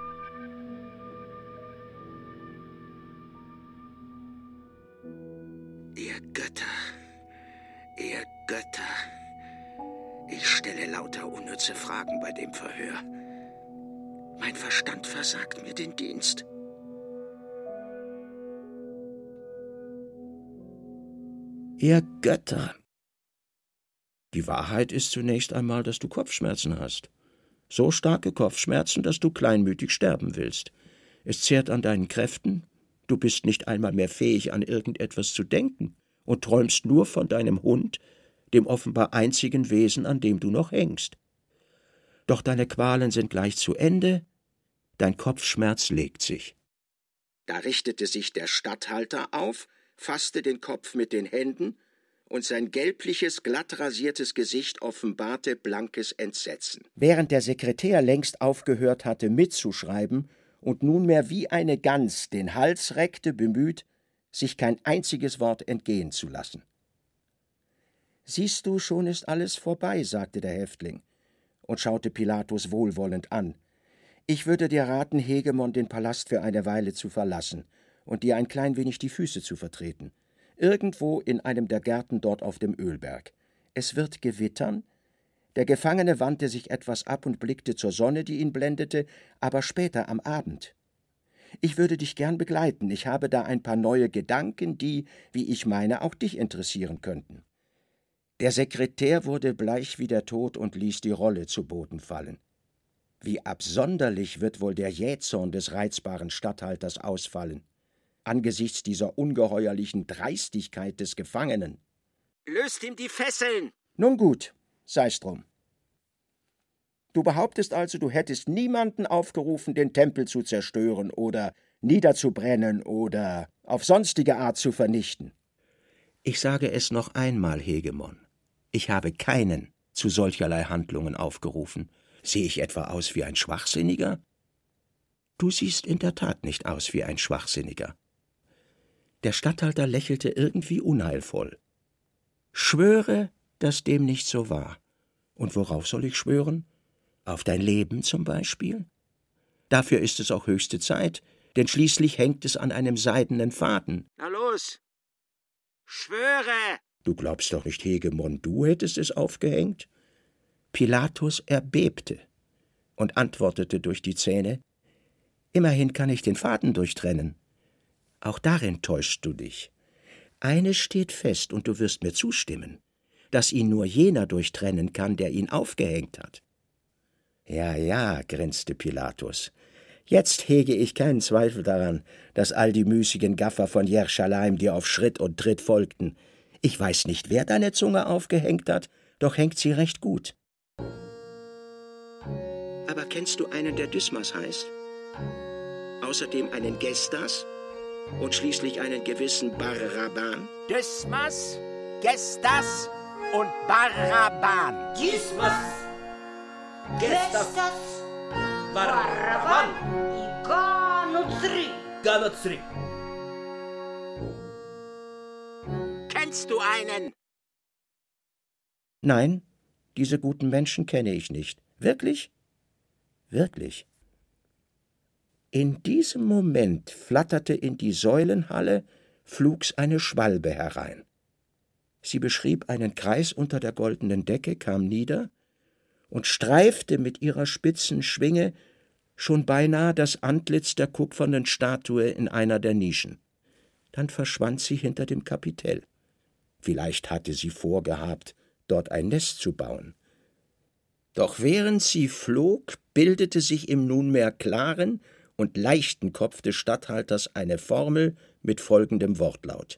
Ihr Götter, ich stelle lauter unnütze Fragen bei dem Verhör. Mein Verstand versagt mir den Dienst. Ihr Götter! Die Wahrheit ist zunächst einmal, dass du Kopfschmerzen hast. So starke Kopfschmerzen, dass du kleinmütig sterben willst. Es zehrt an deinen Kräften, du bist nicht einmal mehr fähig, an irgendetwas zu denken und träumst nur von deinem Hund, dem offenbar einzigen Wesen, an dem du noch hängst. Doch deine Qualen sind gleich zu Ende, dein Kopfschmerz legt sich. Da richtete sich der Statthalter auf, fasste den Kopf mit den Händen, und sein gelbliches, glatt rasiertes Gesicht offenbarte blankes Entsetzen. Während der Sekretär längst aufgehört hatte, mitzuschreiben und nunmehr wie eine Gans den Hals reckte, bemüht, sich kein einziges Wort entgehen zu lassen. »Siehst du, schon ist alles vorbei«, sagte der Häftling und schaute Pilatus wohlwollend an. »Ich würde dir raten, Hegemon, den Palast für eine Weile zu verlassen und dir ein klein wenig die Füße zu vertreten. Irgendwo in einem der Gärten dort auf dem Ölberg. Es wird gewittern.« Der Gefangene wandte sich etwas ab und blickte zur Sonne, die ihn blendete, aber später am Abend. »Ich würde dich gern begleiten. Ich habe da ein paar neue Gedanken, die, wie ich meine, auch dich interessieren könnten.« Der Sekretär wurde bleich wie der Tod und ließ die Rolle zu Boden fallen. Wie absonderlich wird wohl der Jähzorn des reizbaren Statthalters ausfallen, angesichts dieser ungeheuerlichen Dreistigkeit des Gefangenen. Löst ihm die Fesseln! Nun gut, sei's drum. Du behauptest also, du hättest niemanden aufgerufen, den Tempel zu zerstören oder niederzubrennen oder auf sonstige Art zu vernichten. Ich sage es noch einmal, Hegemon. Ich habe keinen zu solcherlei Handlungen aufgerufen. Sehe ich etwa aus wie ein Schwachsinniger? Du siehst in der Tat nicht aus wie ein Schwachsinniger. Der Statthalter lächelte irgendwie unheilvoll. Schwöre, dass dem nicht so war. Und worauf soll ich schwören? Auf dein Leben zum Beispiel? Dafür ist es auch höchste Zeit, denn schließlich hängt es an einem seidenen Faden. Na los! Schwöre! Du glaubst doch nicht, Hegemon, du hättest es aufgehängt? Pilatus erbebte und antwortete durch die Zähne: Immerhin kann ich den Faden durchtrennen. Auch darin täuschst du dich. Eines steht fest, und du wirst mir zustimmen, dass ihn nur jener durchtrennen kann, der ihn aufgehängt hat. Ja, ja, grinste Pilatus. Jetzt hege ich keinen Zweifel daran, dass all die müßigen Gaffer von Jerusalem dir auf Schritt und Tritt folgten. Ich weiß nicht, wer deine Zunge aufgehängt hat, doch hängt sie recht gut. Aber kennst du einen, der Dismas heißt? Außerdem einen Gestas und schließlich einen gewissen Baraban? Dismas, Gestas und Baraban. Dismas, Gestas, Baraban, Ganozri. Kennst du einen? Nein, diese guten Menschen kenne ich nicht. Wirklich? Wirklich. In diesem Moment flatterte in die Säulenhalle flugs eine Schwalbe herein. Sie beschrieb einen Kreis unter der goldenen Decke, kam nieder und streifte mit ihrer spitzen Schwinge schon beinahe das Antlitz der kupfernen Statue in einer der Nischen. Dann verschwand sie hinter dem Kapitell. Vielleicht hatte sie vorgehabt, dort ein Nest zu bauen. Doch während sie flog, bildete sich im nunmehr klaren und leichten Kopf des Statthalters eine Formel mit folgendem Wortlaut: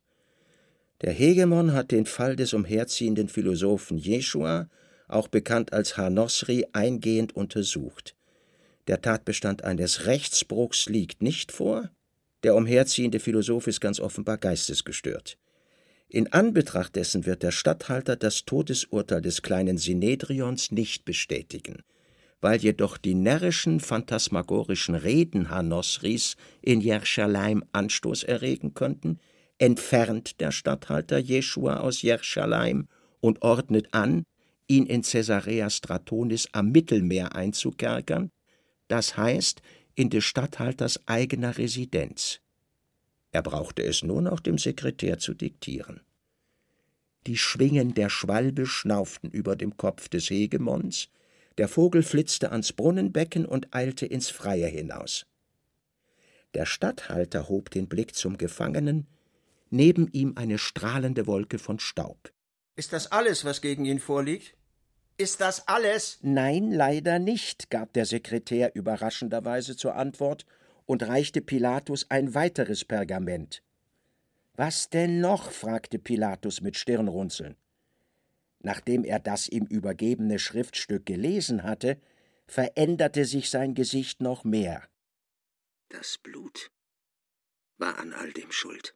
Der Hegemon hat den Fall des umherziehenden Philosophen Jeschua, auch bekannt als Hanosri, eingehend untersucht. Der Tatbestand eines Rechtsbruchs liegt nicht vor. Der umherziehende Philosoph ist ganz offenbar geistesgestört. In Anbetracht dessen wird der Statthalter das Todesurteil des kleinen Synedrions nicht bestätigen. Weil jedoch die närrischen, phantasmagorischen Reden Hanosris in Jerusalem Anstoß erregen könnten, entfernt der Statthalter Jeschua aus Jerusalem und ordnet an, ihn in Caesarea Stratonis am Mittelmeer einzukerkern, das heißt in des Statthalters eigener Residenz. Er brauchte es nur noch dem Sekretär zu diktieren. Die Schwingen der Schwalbe schnauften über dem Kopf des Hegemons, der Vogel flitzte ans Brunnenbecken und eilte ins Freie hinaus. Der Statthalter hob den Blick zum Gefangenen, neben ihm eine strahlende Wolke von Staub. Ist das alles, was gegen ihn vorliegt? Ist das alles? Nein, leider nicht, gab der Sekretär überraschenderweise zur Antwort und reichte Pilatus ein weiteres Pergament. Was denn noch? Fragte Pilatus mit Stirnrunzeln. Nachdem er das ihm übergebene Schriftstück gelesen hatte, veränderte sich sein Gesicht noch mehr. Das Blut war an all dem schuld.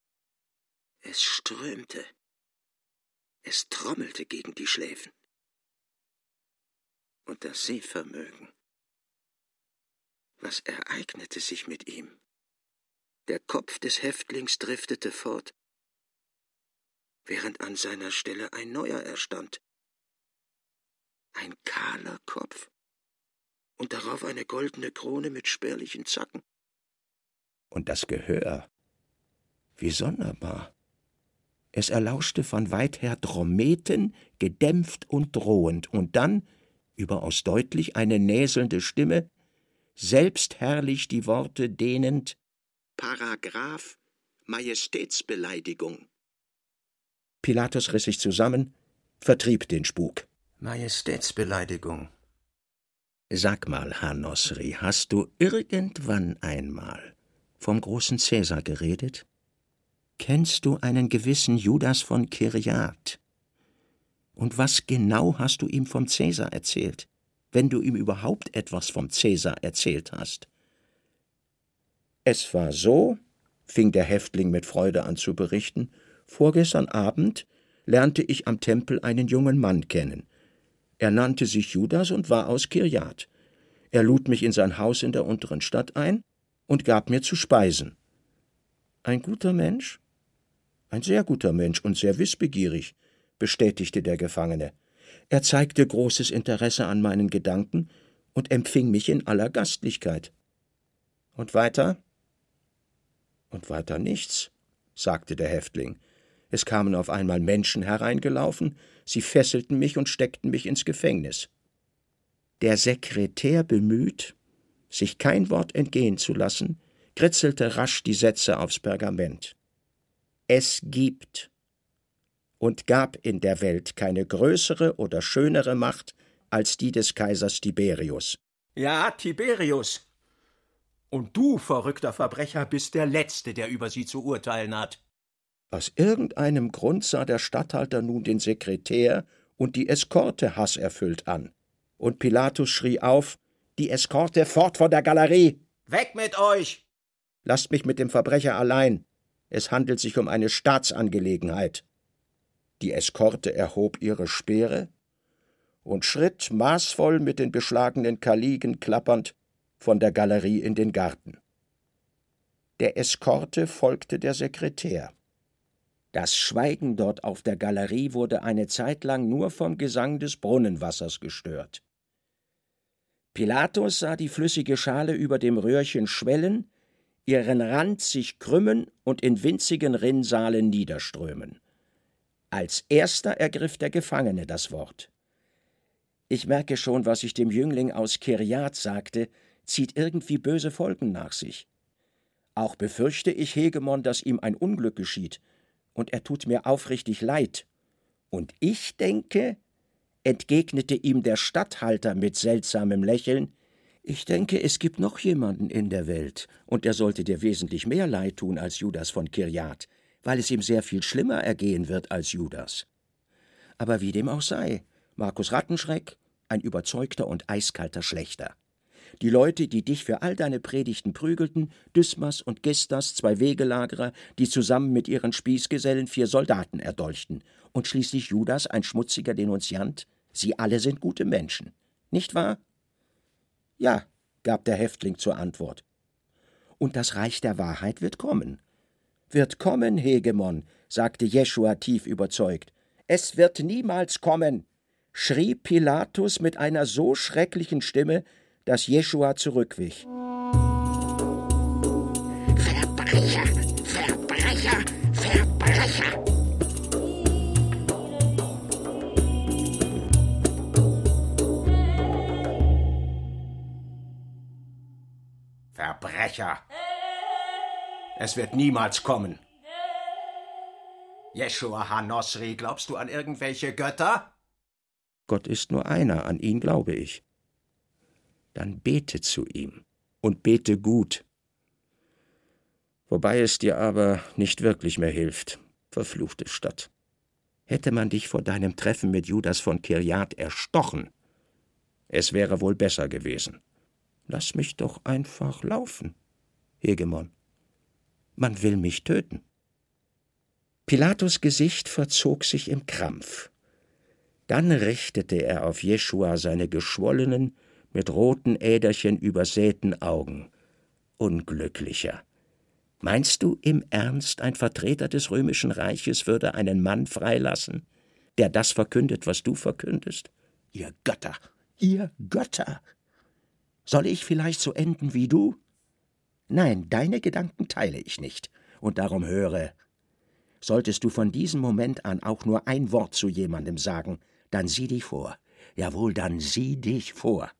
Es strömte. Es trommelte gegen die Schläfen. Und das Sehvermögen. Was ereignete sich mit ihm? Der Kopf des Häftlings driftete fort, während an seiner Stelle ein neuer erstand. Ein kahler Kopf und darauf eine goldene Krone mit spärlichen Zacken. Und das Gehör, wie sonderbar. Es erlauschte von weit her Drommeten, gedämpft und drohend, und dann, überaus deutlich, eine näselnde Stimme, selbstherrlich die Worte dehnend: Paragraph Majestätsbeleidigung. Pilatus riss sich zusammen, vertrieb den Spuk. »Majestätsbeleidigung. Sag mal, Ha-Nosri, hast du irgendwann einmal vom großen Cäsar geredet? Kennst du einen gewissen Judas von Kirjat? Und was genau hast du ihm vom Cäsar erzählt, wenn du ihm überhaupt etwas vom Cäsar erzählt hast?« »Es war so«, fing der Häftling mit Freude an zu berichten, »vorgestern Abend lernte ich am Tempel einen jungen Mann kennen. Er nannte sich Judas und war aus Kirjat. Er lud mich in sein Haus in der unteren Stadt ein und gab mir zu speisen. Ein guter Mensch? Ein sehr guter Mensch und sehr wissbegierig«, bestätigte der Gefangene. »Er zeigte großes Interesse an meinen Gedanken und empfing mich in aller Gastlichkeit.« »Und weiter?« »Und weiter nichts«, sagte der Häftling. »Es kamen auf einmal Menschen hereingelaufen, sie fesselten mich und steckten mich ins Gefängnis. Der Sekretär, bemüht, sich kein Wort entgehen zu lassen, kritzelte rasch die Sätze aufs Pergament. Es gibt und gab in der Welt keine größere oder schönere Macht als die des Kaisers Tiberius.« »Ja, Tiberius. Und du, verrückter Verbrecher, bist der Letzte, der über sie zu urteilen hat.« Aus irgendeinem Grund sah der Statthalter nun den Sekretär und die Eskorte hasserfüllt an. Und Pilatus schrie auf: »Die Eskorte fort von der Galerie! Weg mit euch!« »Lasst mich mit dem Verbrecher allein. Es handelt sich um eine Staatsangelegenheit.« Die Eskorte erhob ihre Speere und schritt maßvoll mit den beschlagenen Kaligen klappernd von der Galerie in den Garten. Der Eskorte folgte der Sekretär. Das Schweigen dort auf der Galerie wurde eine Zeit lang nur vom Gesang des Brunnenwassers gestört. Pilatus sah die flüssige Schale über dem Röhrchen schwellen, ihren Rand sich krümmen und in winzigen Rinnsalen niederströmen. Als erster ergriff der Gefangene das Wort. »Ich merke schon, was ich dem Jüngling aus Kirjat sagte, zieht irgendwie böse Folgen nach sich. Auch befürchte ich, Hegemon, dass ihm ein Unglück geschieht, und er tut mir aufrichtig leid. Und ich denke«, entgegnete ihm der Statthalter mit seltsamem Lächeln, »ich denke, es gibt noch jemanden in der Welt, und der sollte dir wesentlich mehr leid tun als Judas von Kirjat, weil es ihm sehr viel schlimmer ergehen wird als Judas. Aber wie dem auch sei, Markus Rattenschreck, ein überzeugter und eiskalter Schlächter. Die Leute, die dich für all deine Predigten prügelten, Dysmas und Gestas, 2 Wegelagerer, die zusammen mit ihren Spießgesellen 4 Soldaten erdolchten, und schließlich Judas, ein schmutziger Denunziant, sie alle sind gute Menschen, nicht wahr?« »Ja«, gab der Häftling zur Antwort. »Und das Reich der Wahrheit wird kommen.« »Wird kommen, Hegemon«, sagte Jeschua tief überzeugt. »Es wird niemals kommen«, schrie Pilatus mit einer so schrecklichen Stimme, dass Jeschua zurückwich. »Verbrecher! Verbrecher! Verbrecher!« »Verbrecher! Es wird niemals kommen. Jeschua Ha-Nosri, glaubst du an irgendwelche Götter?« »Gott ist nur einer, an ihn glaube ich.« »Dann bete zu ihm und bete gut. Wobei es dir aber nicht wirklich mehr hilft, verfluchte Stadt. Hätte man dich vor deinem Treffen mit Judas von Kirjat erstochen, es wäre wohl besser gewesen. Lass mich doch einfach laufen, Hegemon. Man will mich töten.« Pilatus' Gesicht verzog sich im Krampf. Dann richtete er auf Jeschua seine geschwollenen, mit roten Äderchen übersäten Augen. »Unglücklicher! Meinst du im Ernst, ein Vertreter des römischen Reiches würde einen Mann freilassen, der das verkündet, was du verkündest? Ihr Götter! Ihr Götter! Soll ich vielleicht so enden wie du? Nein, deine Gedanken teile ich nicht, und darum höre. Solltest du von diesem Moment an auch nur ein Wort zu jemandem sagen, dann sieh dich vor. Jawohl, dann sieh dich vor.«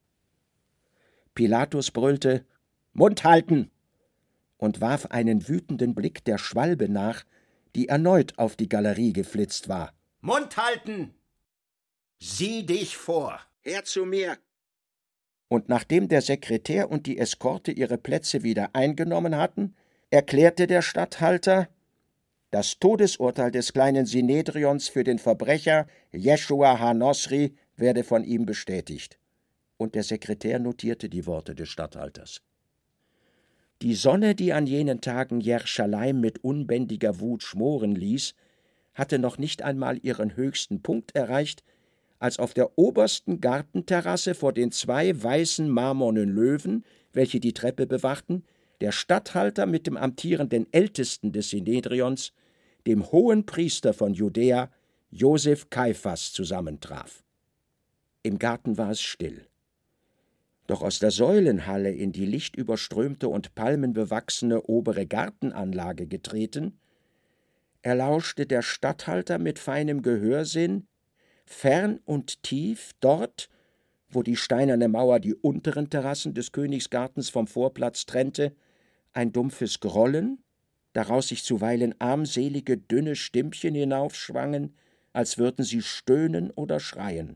Pilatus brüllte: »Mund halten!« und warf einen wütenden Blick der Schwalbe nach, die erneut auf die Galerie geflitzt war. »Mund halten! Sieh dich vor!« »Her zu mir!« Und nachdem der Sekretär und die Eskorte ihre Plätze wieder eingenommen hatten, erklärte der Statthalter, das Todesurteil des kleinen Synedrions für den Verbrecher Jeschua ha-Nosri werde von ihm bestätigt. Und der Sekretär notierte die Worte des Statthalters. Die Sonne, die an jenen Tagen Jerusalem mit unbändiger Wut schmoren ließ, hatte noch nicht einmal ihren höchsten Punkt erreicht, als auf der obersten Gartenterrasse vor den 2 weißen marmornen Löwen, welche die Treppe bewachten, der Statthalter mit dem amtierenden Ältesten des Synedrions, dem hohen Priester von Judäa, Josef Kaiphas, zusammentraf. Im Garten war es still. Doch aus der Säulenhalle in die lichtüberströmte und palmenbewachsene obere Gartenanlage getreten, erlauschte der Statthalter mit feinem Gehörsinn, fern und tief, dort, wo die steinerne Mauer die unteren Terrassen des Königsgartens vom Vorplatz trennte, ein dumpfes Grollen, daraus sich zuweilen armselige, dünne Stimmchen hinaufschwangen, als würden sie stöhnen oder schreien.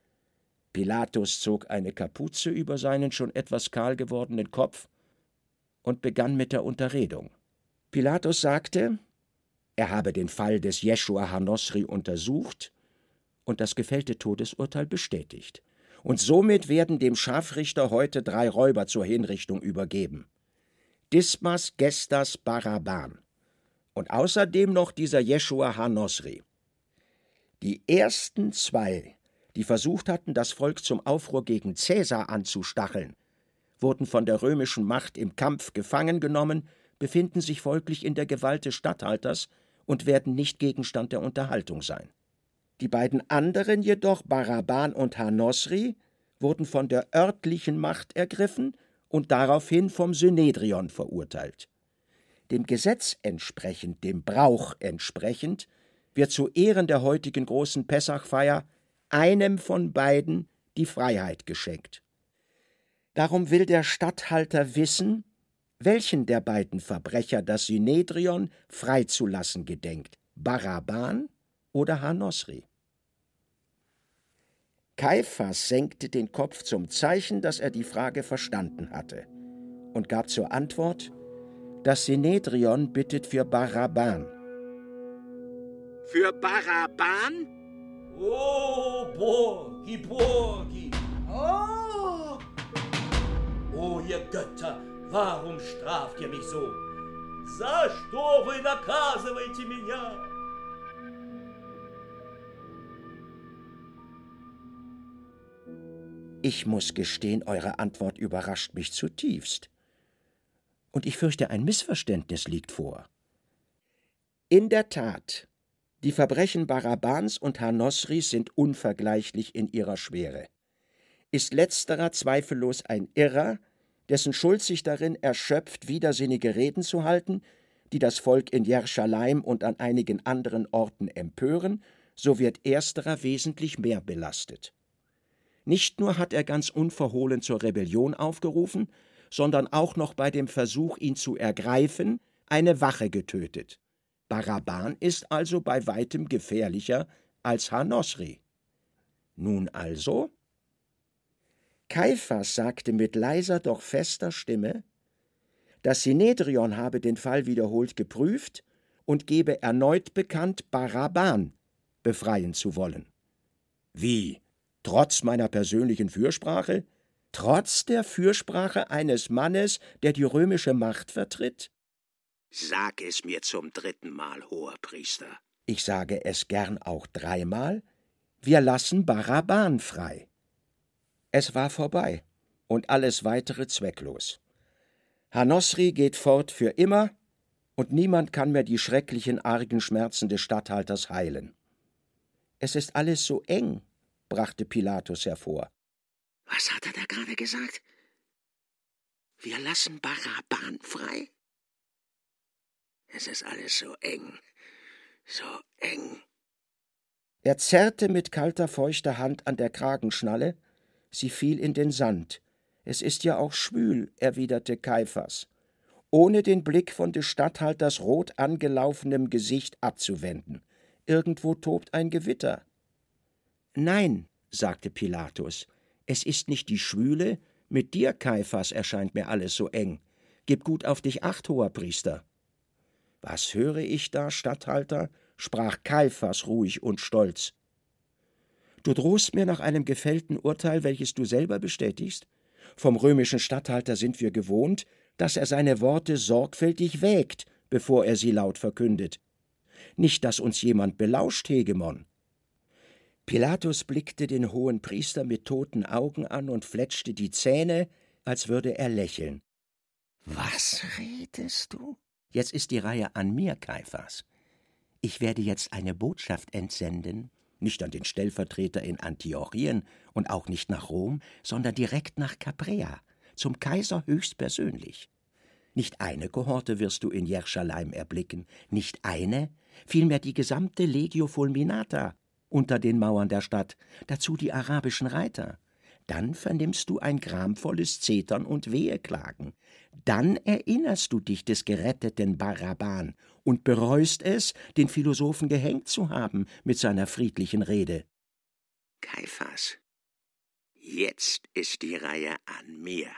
Pilatus zog eine Kapuze über seinen schon etwas kahl gewordenen Kopf und begann mit der Unterredung. Pilatus sagte, er habe den Fall des Jeschua ha-Nosri untersucht und das gefällte Todesurteil bestätigt. Und somit werden dem Scharfrichter heute 3 Räuber zur Hinrichtung übergeben. Dismas Gestas Baraban und außerdem noch dieser Jeschua ha-Nosri. Die ersten 2, die versucht hatten, das Volk zum Aufruhr gegen Cäsar anzustacheln, wurden von der römischen Macht im Kampf gefangen genommen, befinden sich folglich in der Gewalt des Statthalters und werden nicht Gegenstand der Unterhaltung sein. Die beiden anderen jedoch, Baraban und ha-Nosri, wurden von der örtlichen Macht ergriffen und daraufhin vom Synedrion verurteilt. Dem Gesetz entsprechend, dem Brauch entsprechend, wird zu Ehren der heutigen großen Pessachfeier einem von beiden die Freiheit geschenkt. Darum will der Statthalter wissen, welchen der beiden Verbrecher das Synedrion freizulassen gedenkt, Baraban oder ha-Nosri. Kaiphas senkte den Kopf zum Zeichen, dass er die Frage verstanden hatte, und gab zur Antwort, das Synedrion bittet für Baraban. »Für Baraban?« »Oh, Borgi, Borgi!« »Oh!« »Oh, ihr Götter, warum straft ihr mich so? За что вы наказываете меня?» Ich muss gestehen, eure Antwort überrascht mich zutiefst. Und ich fürchte, ein Missverständnis liegt vor. In der Tat, die Verbrechen Barabans und ha-Nosris sind unvergleichlich in ihrer Schwere. Ist letzterer zweifellos ein Irrer, dessen Schuld sich darin erschöpft, widersinnige Reden zu halten, die das Volk in Jerusalem und an einigen anderen Orten empören, so wird ersterer wesentlich mehr belastet. Nicht nur hat er ganz unverhohlen zur Rebellion aufgerufen, sondern auch noch bei dem Versuch, ihn zu ergreifen, eine Wache getötet. Baraban ist also bei weitem gefährlicher als ha-Nosri. Nun also? Kaiphas sagte mit leiser, doch fester Stimme, das Synedrion habe den Fall wiederholt geprüft und gebe erneut bekannt, Baraban befreien zu wollen. Wie? Trotz meiner persönlichen Fürsprache? Trotz der Fürsprache eines Mannes, der die römische Macht vertritt? »Sag es mir zum 3. Mal, hoher Priester.« Ich sage es gern auch 3 Mal. Wir lassen Baraban frei. Es war vorbei und alles weitere zwecklos. ha-Nosri geht fort für immer und niemand kann mehr die schrecklichen, argen Schmerzen des Statthalters heilen. Es ist alles so eng, brachte Pilatus hervor. Was hat er da gerade gesagt? Wir lassen Baraban frei? Es ist alles so eng, so eng. Er zerrte mit kalter, feuchter Hand an der Kragenschnalle, sie fiel in den Sand. Es ist ja auch schwül, erwiderte Kaiphas. ohne den Blick von des Statthalters rot angelaufenem Gesicht abzuwenden. Irgendwo tobt ein Gewitter. »Nein«, sagte Pilatus, »es ist nicht die Schwüle, mit dir, Kaiphas, erscheint mir alles so eng. Gib gut auf dich acht, Hoherpriester.« »Was höre ich da, Statthalter?« sprach Kaiphas ruhig und stolz. »Du drohst mir nach einem gefällten Urteil, welches du selber bestätigst? Vom römischen Statthalter sind wir gewohnt, dass er seine Worte sorgfältig wägt, bevor er sie laut verkündet. Nicht, dass uns jemand belauscht, Hegemon.« Pilatus blickte den Hohenpriester mit toten Augen an und fletschte die Zähne, als würde er lächeln. »Was redest du? Jetzt ist die Reihe an mir, Kaiphas. Ich werde jetzt eine Botschaft entsenden, nicht an den Stellvertreter in Antiochien und auch nicht nach Rom, sondern direkt nach Caprea, zum Kaiser höchstpersönlich. Nicht eine Kohorte wirst du in Jerusalem erblicken, nicht eine, vielmehr die gesamte Legio Fulminata unter den Mauern der Stadt, dazu die arabischen Reiter. Dann vernimmst du ein gramvolles Zetern und Weheklagen. Dann erinnerst du dich des geretteten Baraban und bereust es, den Philosophen gehängt zu haben mit seiner friedlichen Rede. Kaiphas, jetzt ist die Reihe an mir.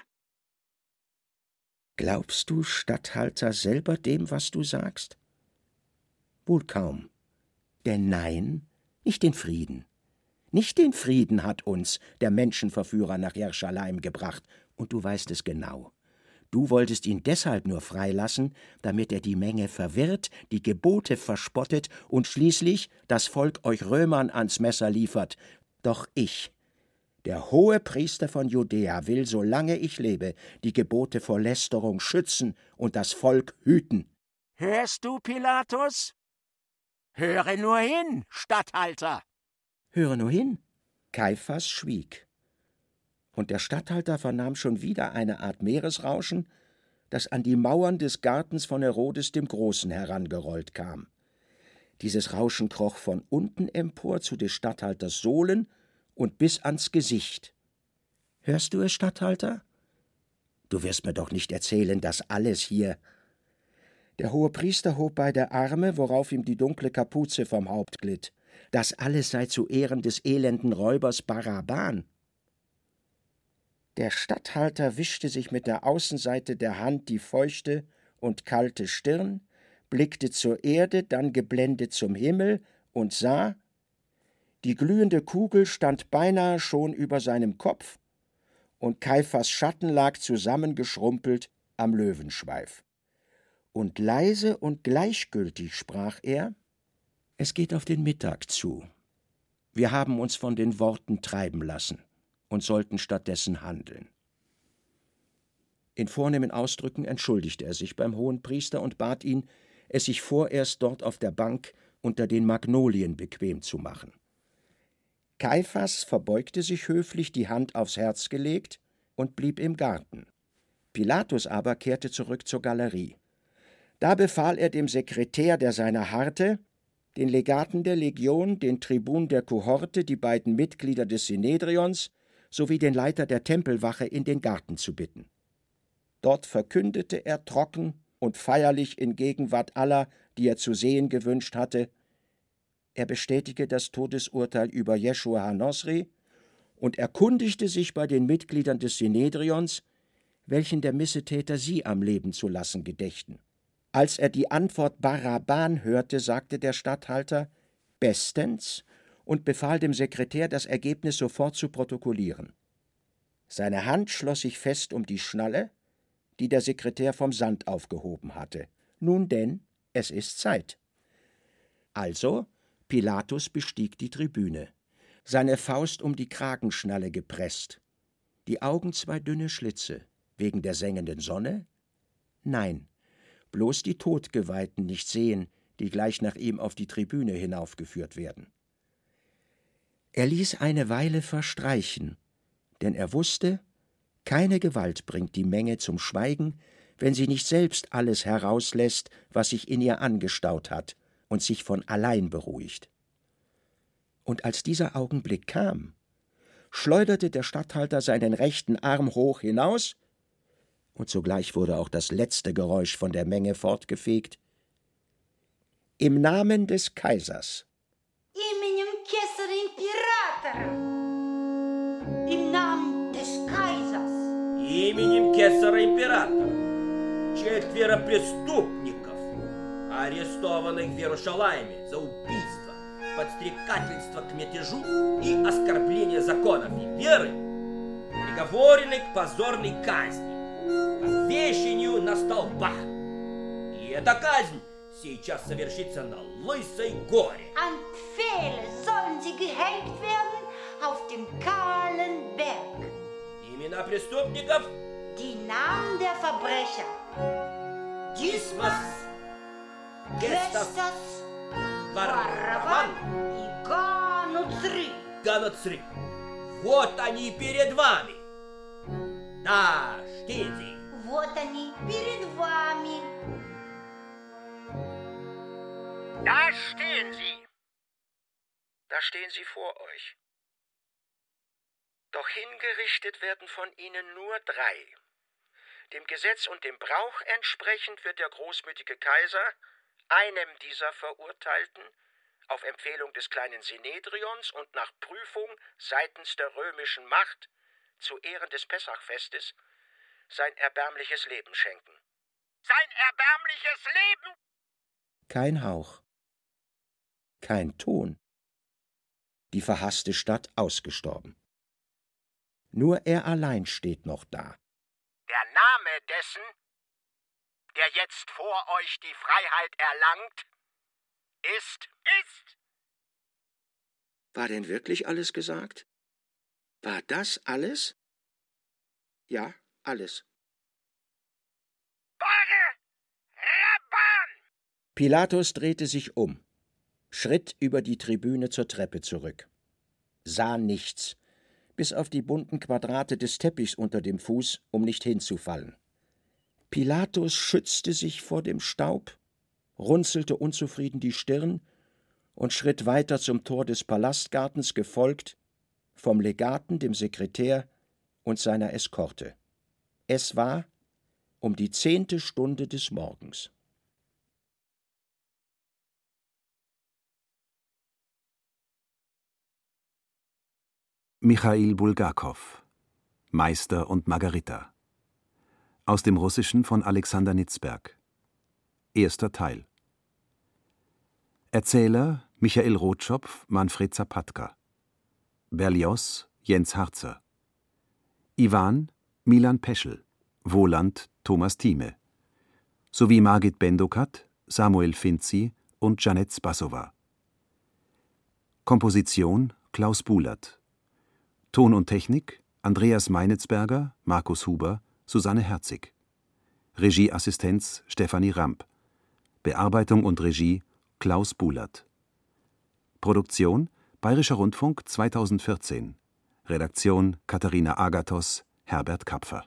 Glaubst du, Statthalter, selber dem, was du sagst? Wohl kaum. Denn nein, nicht den Frieden. Nicht den Frieden hat uns der Menschenverführer nach Jerusalem gebracht, und du weißt es genau. Du wolltest ihn deshalb nur freilassen, damit er die Menge verwirrt, die Gebote verspottet und schließlich das Volk euch Römern ans Messer liefert. Doch ich, der Hohepriester von Judäa, will, solange ich lebe, die Gebote vor Lästerung schützen und das Volk hüten. Hörst du, Pilatus? Höre nur hin, Statthalter! Höre nur hin. Kaiphas schwieg. Und der Statthalter vernahm schon wieder eine Art Meeresrauschen, das an die Mauern des Gartens von Herodes dem Großen herangerollt kam. Dieses Rauschen kroch von unten empor zu des Statthalters Sohlen und bis ans Gesicht. Hörst du es, Statthalter? Du wirst mir doch nicht erzählen, dass alles hier... Der Hohepriester hob beide Arme, worauf ihm die dunkle Kapuze vom Haupt glitt. Das alles sei zu Ehren des elenden Räubers Baraban. Der Statthalter wischte sich mit der Außenseite der Hand die feuchte und kalte Stirn, blickte zur Erde, dann geblendet zum Himmel und sah, die glühende Kugel stand beinahe schon über seinem Kopf, und Kaiphas Schatten lag zusammengeschrumpelt am Löwenschweif. Und leise und gleichgültig sprach er: »Es geht auf den Mittag zu. Wir haben uns von den Worten treiben lassen und sollten stattdessen handeln.« In vornehmen Ausdrücken entschuldigte er sich beim Hohenpriester und bat ihn, es sich vorerst dort auf der Bank unter den Magnolien bequem zu machen. Kaiphas verbeugte sich höflich, die Hand aufs Herz gelegt, und blieb im Garten. Pilatus aber kehrte zurück zur Galerie. Da befahl er dem Sekretär, der seiner harrte, den Legaten der Legion, den Tribun der Kohorte, die beiden Mitglieder des Synedrions sowie den Leiter der Tempelwache in den Garten zu bitten. Dort verkündete er trocken und feierlich in Gegenwart aller, die er zu sehen gewünscht hatte, er bestätige das Todesurteil über Jeschua ha-Nosri und erkundigte sich bei den Mitgliedern des Synedrions, welchen der Missetäter sie am Leben zu lassen gedächten. Als er die Antwort Baraban hörte, sagte der Statthalter: »Bestens«, und befahl dem Sekretär, das Ergebnis sofort zu protokollieren. Seine Hand schloss sich fest um die Schnalle, die der Sekretär vom Sand aufgehoben hatte. Nun denn, es ist Zeit. Also, Pilatus bestieg die Tribüne, seine Faust um die Kragenschnalle gepresst. Die Augen zwei dünne Schlitze, wegen der sengenden Sonne? Nein, bloß die Todgeweihten nicht sehen, die gleich nach ihm auf die Tribüne hinaufgeführt werden. Er ließ eine Weile verstreichen, denn er wusste, keine Gewalt bringt die Menge zum Schweigen, wenn sie nicht selbst alles herauslässt, was sich in ihr angestaut hat und sich von allein beruhigt. Und als dieser Augenblick kam, schleuderte der Statthalter seinen rechten Arm hoch hinaus und sogleich wurde auch das letzte Geräusch von der Menge fortgefegt. Im Namen des Kaisers. Именем Кесаря Императора. Im Namen des Kaisers. Именем Кесаря Императора. 4 преступников, арестованных в Иерусалиме за убийство, подстрекательство к мятежу и оскорбление законов и веры, приговорены к позорной казни, повешению на столбах. И эта казнь сейчас совершится на Лысой горе. An Pfähle sollen sie gehängt werden auf dem kahlen Berg. Имена преступников: Die Namen der Verbrecher. Dismas, Gestas, Варраван и Гануцри. Гануцри. Вот они перед вами. Да, stehen sie. Вот они перед вами. Da stehen sie. Da stehen sie vor euch. Doch hingerichtet werden von ihnen nur 3. Dem Gesetz und dem Brauch entsprechend wird der großmütige Kaiser einem dieser Verurteilten auf Empfehlung des kleinen Synedrions und nach Prüfung seitens der römischen Macht zu Ehren des Pessachfestes sein erbärmliches Leben schenken. Sein erbärmliches Leben! Kein Hauch, kein Ton. Die verhasste Stadt ausgestorben. Nur er allein steht noch da. Der Name dessen, der jetzt vor euch die Freiheit erlangt, ist. War denn wirklich alles gesagt? War das alles? Ja, alles. Pilatus drehte sich um, schritt über die Tribüne zur Treppe zurück, sah nichts, bis auf die bunten Quadrate des Teppichs unter dem Fuß, um nicht hinzufallen. Pilatus schützte sich vor dem Staub, runzelte unzufrieden die Stirn und schritt weiter zum Tor des Palastgartens, gefolgt vom Legaten, dem Sekretär und seiner Eskorte. Es war um die 10. Stunde des Morgens. Michail Bulgakow, Meister und Margarita. Aus dem Russischen von Alexander Nitzberg. Erster Teil. Erzähler Michael Rotschopf, Manfred Zapatka. Berlioz Jens Harzer. Iwan Milan Peschel. Woland Thomas Thieme. Sowie Margit Bendokat, Samuel Finzi und Janet Spassowa. Komposition Klaus Buhlert. Ton und Technik Andreas Meinitzberger, Markus Huber, Susanne Herzig. Regieassistenz Stefanie Ramp. Bearbeitung und Regie Klaus Buhlert. Produktion Bayerischer Rundfunk 2014. Redaktion Katharina Agathos, Herbert Kapfer.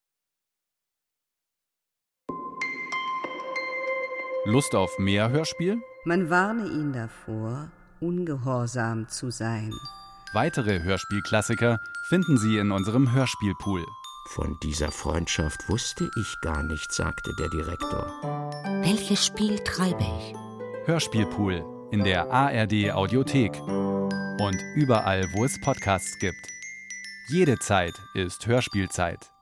Lust auf mehr Hörspiel? Man warne ihn davor, ungehorsam zu sein. Weitere Hörspielklassiker finden Sie in unserem Hörspielpool. Von dieser Freundschaft wusste ich gar nichts, sagte der Direktor. Welches Spiel treibe ich? Hörspielpool in der ARD Audiothek und überall, wo es Podcasts gibt. Jede Zeit ist Hörspielzeit.